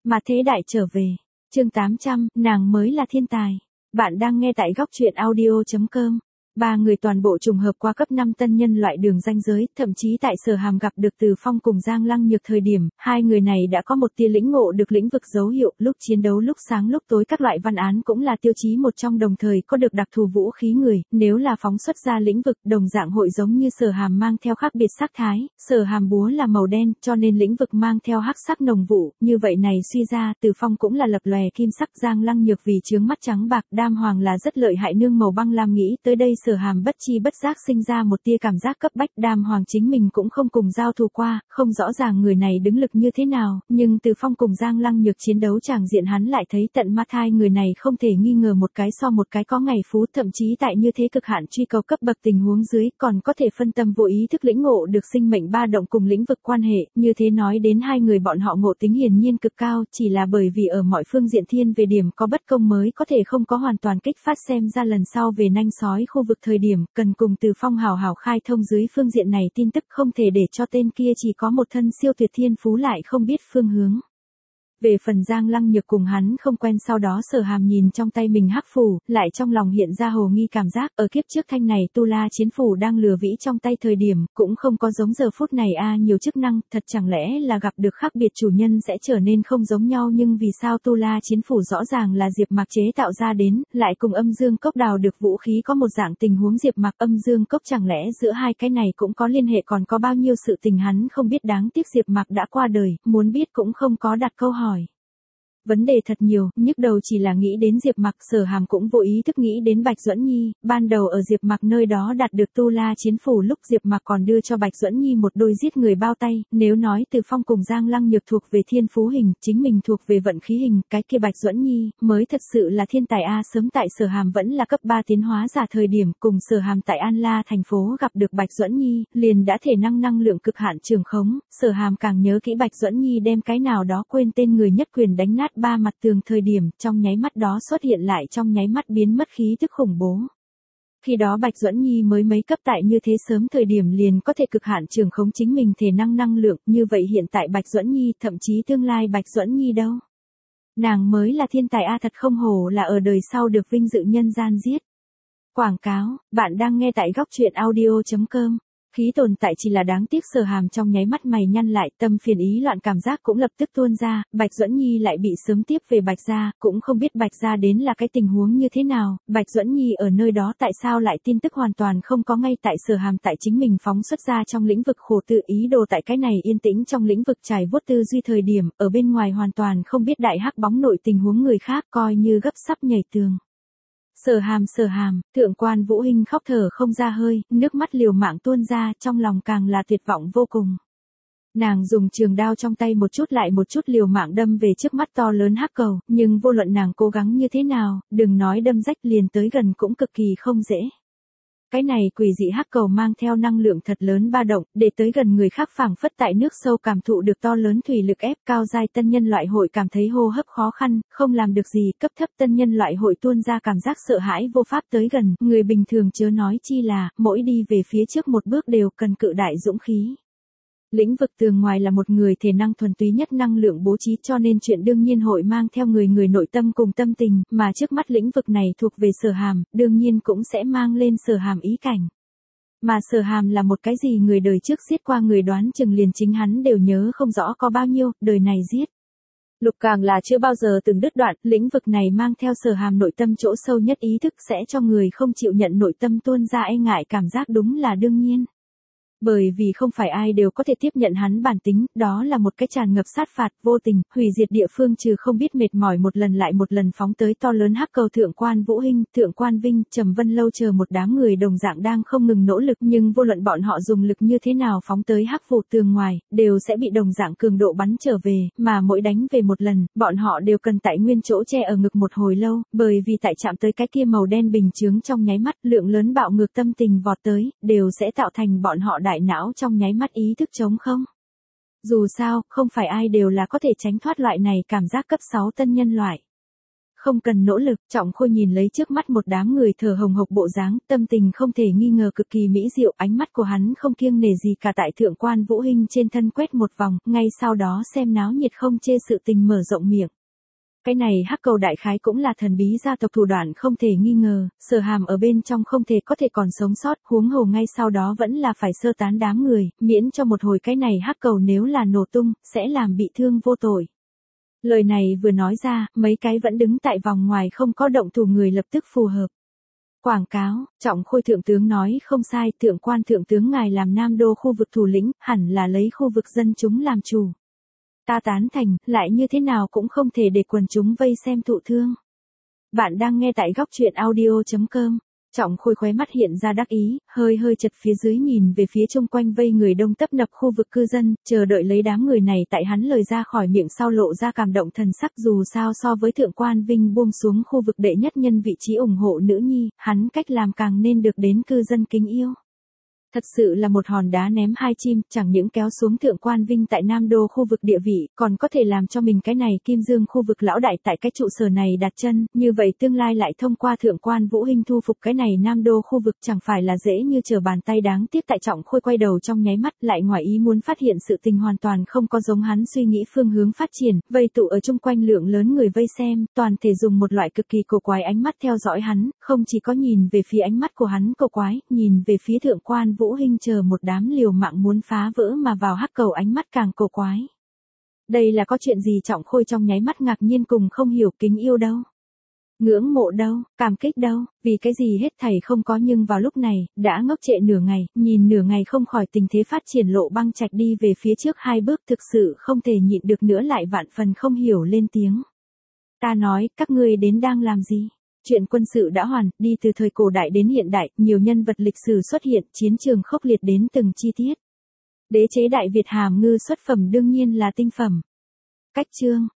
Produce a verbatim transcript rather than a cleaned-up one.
Mà thế đại trở về. Chương tám trăm, nàng mới là thiên tài. Bạn đang nghe tại góc truyện audio chấm com. Ba người toàn bộ trùng hợp qua cấp năm tân nhân loại đường ranh giới, thậm chí tại Sở Hàm gặp được Từ Phong cùng Giang Lăng Nhược thời điểm, hai người này đã có một tia lĩnh ngộ được lĩnh vực dấu hiệu, lúc chiến đấu lúc sáng lúc tối các loại văn án cũng là tiêu chí một trong, đồng thời có được đặc thù vũ khí người, nếu là phóng xuất ra lĩnh vực, đồng dạng hội giống như Sở Hàm mang theo khác biệt sắc thái, Sở Hàm búa là màu đen, cho nên lĩnh vực mang theo hắc sắc nồng vụ, như vậy này suy ra, Từ Phong cũng là lập lòe kim sắc, Giang Lăng Nhược vì chướng mắt trắng bạc, Đam Hoàng là rất lợi hại nương màu băng lam, nghĩ tới đây Sở Hàm bất chi bất giác sinh ra một tia cảm giác cấp bách. Đam Hoàng chính mình cũng không cùng giao thủ qua, không rõ ràng người này đứng lực như thế nào, nhưng Từ Phong cùng Giang Lăng Nhược chiến đấu tràng diện hắn lại thấy tận mắt hai người này không thể nghi ngờ một cái so một cái có ngày phú, thậm chí tại như thế cực hạn truy cầu cấp bậc tình huống dưới, còn có thể phân tâm vô ý thức lĩnh ngộ được sinh mệnh ba động cùng lĩnh vực quan hệ, như thế nói đến hai người bọn họ ngộ tính hiển nhiên cực cao, chỉ là bởi vì ở mọi phương diện thiên về điểm có bất công mới có thể không có hoàn toàn kích phát, xem ra lần sau về nanh sói khu vực thời điểm, cần cùng Từ Phong hào hào khai thông dưới phương diện này tin tức, không thể để cho tên kia chỉ có một thân siêu tuyệt thiên phú lại không biết phương hướng. Về phần Giang Lăng Nhược cùng hắn không quen, sau đó Sở Hàm nhìn trong tay mình hắc phủ, lại trong lòng hiện ra hồ nghi cảm giác, ở kiếp trước thanh này tu la chiến phủ đang lừa vĩ trong tay thời điểm, cũng không có giống giờ phút này a nhiều chức năng, thật chẳng lẽ là gặp được khác biệt chủ nhân sẽ trở nên không giống nhau, nhưng vì sao tu la chiến phủ rõ ràng là Diệp Mạc chế tạo ra đến, lại cùng âm dương cốc đào được vũ khí có một dạng tình huống Diệp Mạc âm dương cốc, chẳng lẽ giữa hai cái này cũng có liên hệ, còn có bao nhiêu sự tình hắn không biết, đáng tiếc Diệp Mạc đã qua đời, muốn biết cũng không có đặt câu hỏi. Vấn đề thật nhiều, nhức đầu chỉ là nghĩ đến Diệp Mạc, Sở Hàm cũng vô ý thức nghĩ đến Bạch Duẫn Nhi, ban đầu ở Diệp Mạc nơi đó đạt được tu la chiến phủ lúc Diệp Mạc còn đưa cho Bạch Duẫn Nhi một đôi giết người bao tay, nếu nói Từ Phong cùng Giang Lăng Nhược thuộc về thiên phú hình, chính mình thuộc về vận khí hình, cái kia Bạch Duẫn Nhi mới thật sự là thiên tài a. Sớm tại Sở Hàm vẫn là cấp ba tiến hóa giả thời điểm, cùng Sở Hàm tại An La thành phố gặp được Bạch Duẫn Nhi, liền đã thể năng năng lượng cực hạn trường khống, Sở Hàm càng nhớ kỹ Bạch Duẫn Nhi đem cái nào đó quên tên người nhất quyền đánh nát ba mặt tường thời điểm, trong nháy mắt đó xuất hiện lại trong nháy mắt biến mất khí tức khủng bố. Khi đó Bạch Duẫn Nhi mới mấy cấp, tại như thế sớm thời điểm liền có thể cực hạn trường khống chính mình thể năng năng lượng, như vậy hiện tại Bạch Duẫn Nhi, thậm chí tương lai Bạch Duẫn Nhi đâu? Nàng mới là thiên tài a, thật không hổ là ở đời sau được vinh dự nhân gian giết. Quảng cáo, bạn đang nghe tại góc truyện audio chấm com. Khí tồn tại chỉ là đáng tiếc, Sở Hàm trong nháy mắt mày nhăn lại, tâm phiền ý loạn cảm giác cũng lập tức tuôn ra, Bạch Duẫn Nhi lại bị sớm tiếp về Bạch gia, cũng không biết Bạch gia đến là cái tình huống như thế nào, Bạch Duẫn Nhi ở nơi đó tại sao lại tin tức hoàn toàn không có, ngay tại Sở Hàm tại chính mình phóng xuất ra trong lĩnh vực khổ tự ý đồ tại cái này yên tĩnh trong lĩnh vực trải vuốt tư duy thời điểm, ở bên ngoài hoàn toàn không biết đại hắc bóng nội tình huống người khác, coi như gấp sắp nhảy tường. Sở Hàm, Sở Hàm, Thượng quan Vũ Hinh khóc thở không ra hơi, nước mắt liều mạng tuôn ra, trong lòng càng là tuyệt vọng vô cùng. Nàng dùng trường đao trong tay một chút lại một chút liều mạng đâm về trước mắt to lớn hắc cầu, nhưng vô luận nàng cố gắng như thế nào, đừng nói đâm rách, liền tới gần cũng cực kỳ không dễ. Cái này quỷ dị hắc cầu mang theo năng lượng thật lớn ba động, để tới gần người khác phảng phất tại nước sâu cảm thụ được to lớn thủy lực ép, cao giai tân nhân loại hội cảm thấy hô hấp khó khăn, không làm được gì, cấp thấp tân nhân loại hội tuôn ra cảm giác sợ hãi vô pháp tới gần, người bình thường chớ nói chi là, mỗi đi về phía trước một bước đều cần cự đại dũng khí. Lĩnh vực tường ngoài là một người thể năng thuần túy nhất năng lượng bố trí, cho nên chuyện đương nhiên hội mang theo người người nội tâm cùng tâm tình, mà trước mắt lĩnh vực này thuộc về Sở Hàm, đương nhiên cũng sẽ mang lên Sở Hàm ý cảnh. Mà Sở Hàm là một cái gì người đời trước giết qua người đoán chừng liền chính hắn đều nhớ không rõ có bao nhiêu, đời này giết. Lục càng là chưa bao giờ từng đứt đoạn, lĩnh vực này mang theo Sở Hàm nội tâm chỗ sâu nhất ý thức, sẽ cho người không chịu nhận nội tâm tuôn ra e ngại cảm giác, đúng là đương nhiên. Bởi vì không phải ai đều có thể tiếp nhận hắn bản tính, đó là một cái tràn ngập sát phạt, vô tình, hủy diệt địa phương trừ không biết mệt mỏi một lần lại một lần phóng tới to lớn hắc cầu. Thượng quan Vũ Hinh, Thượng quan Vinh, Trầm Vân Lâu chờ một đám người đồng dạng đang không ngừng nỗ lực, nhưng vô luận bọn họ dùng lực như thế nào phóng tới hắc phủ tường ngoài, đều sẽ bị đồng dạng cường độ bắn trở về, mà mỗi đánh về một lần, bọn họ đều cần tại nguyên chỗ che ở ngực một hồi lâu, bởi vì tại chạm tới cái kia màu đen bình chướng trong nháy mắt, lượng lớn bạo ngược tâm tình vọt tới, đều sẽ tạo thành bọn họ đại não trong nháy mắt ý thức trống không. Dù sao, không phải ai đều là có thể tránh thoát loại này cảm giác cấp sáu tân nhân loại. không cần nỗ lực. Trọng Khôi nhìn lấy trước mắt một đám người thở hồng hộc bộ dáng, tâm tình không thể nghi ngờ cực kỳ mỹ diệu, ánh mắt của hắn không kiêng nể gì cả tại thượng quan Vũ Hinh trên thân quét một vòng, ngay sau đó xem náo nhiệt không chê sự tình mở rộng miệng. Cái này hắc cầu đại khái cũng là thần bí gia tộc thủ đoạn không thể nghi ngờ, Sở Hàm ở bên trong không thể có thể còn sống sót, huống hồ ngay sau đó vẫn là phải sơ tán đám người, miễn cho một hồi cái này hắc cầu nếu là nổ tung, sẽ làm bị thương vô tội. Lời này vừa nói ra, mấy cái vẫn đứng tại vòng ngoài không có động thủ người lập tức phù hợp. Quảng cáo, Trọng Khôi thượng tướng nói không sai, thượng quan thượng tướng ngài làm Nam Đô khu vực thủ lĩnh, hẳn là lấy khu vực dân chúng làm chủ. Ta tán thành, lại như thế nào cũng không thể để quần chúng vây xem thụ thương. Bạn đang nghe tại góc truyện audio chấm com. Trọng Khôi khóe mắt hiện ra đắc ý, hơi hơi chật phía dưới nhìn về phía chung quanh vây người đông tấp nập khu vực cư dân, chờ đợi lấy đám người này tại hắn lời ra khỏi miệng sau lộ ra cảm động thần sắc, dù sao so với thượng quan Vinh buông xuống khu vực đệ nhất nhân vị trí ủng hộ nữ nhi, hắn cách làm càng nên được đến cư dân kính yêu. Thật sự là một hòn đá ném hai chim, chẳng những kéo xuống thượng quan Vinh tại Nam Đô khu vực địa vị, còn có thể làm cho mình cái này Kim Dương khu vực lão đại tại cái trụ sở này đặt chân, như vậy tương lai lại thông qua thượng quan Vũ Hinh thu phục cái này Nam Đô khu vực chẳng phải là dễ như trở bàn tay. Đáng tiếc tại Trọng Khôi quay đầu trong nháy mắt lại ngoài ý muốn phát hiện sự tình hoàn toàn không có giống hắn suy nghĩ phương hướng phát triển, vây tụ ở chung quanh lượng lớn người vây xem, toàn thể dùng một loại cực kỳ cổ quái ánh mắt theo dõi hắn, không chỉ có nhìn về phía ánh mắt của hắn cổ quái, nhìn về phía thượng quan Vũ Hinh chờ một đám liều mạng muốn phá vỡ mà vào hắc cầu ánh mắt càng cổ quái. Đây là có chuyện gì? Trọng Khôi trong nháy mắt ngạc nhiên cùng không hiểu, kính yêu đâu? Ngưỡng mộ đâu? Cảm kích đâu? Vì cái gì hết thảy không có, nhưng vào lúc này, đã ngốc trệ nửa ngày, nhìn nửa ngày không khỏi tình thế phát triển lộ băng trạch đi về phía trước hai bước, thực sự không thể nhịn được nữa lại vạn phần không hiểu lên tiếng. Ta nói, các ngươi đến đang làm gì? Chuyện quân sự đã hoàn, đi từ thời cổ đại đến hiện đại, nhiều nhân vật lịch sử xuất hiện, chiến trường khốc liệt đến từng chi tiết. Đế chế Đại Việt hàm ngư xuất phẩm đương nhiên là tinh phẩm. Cách chương,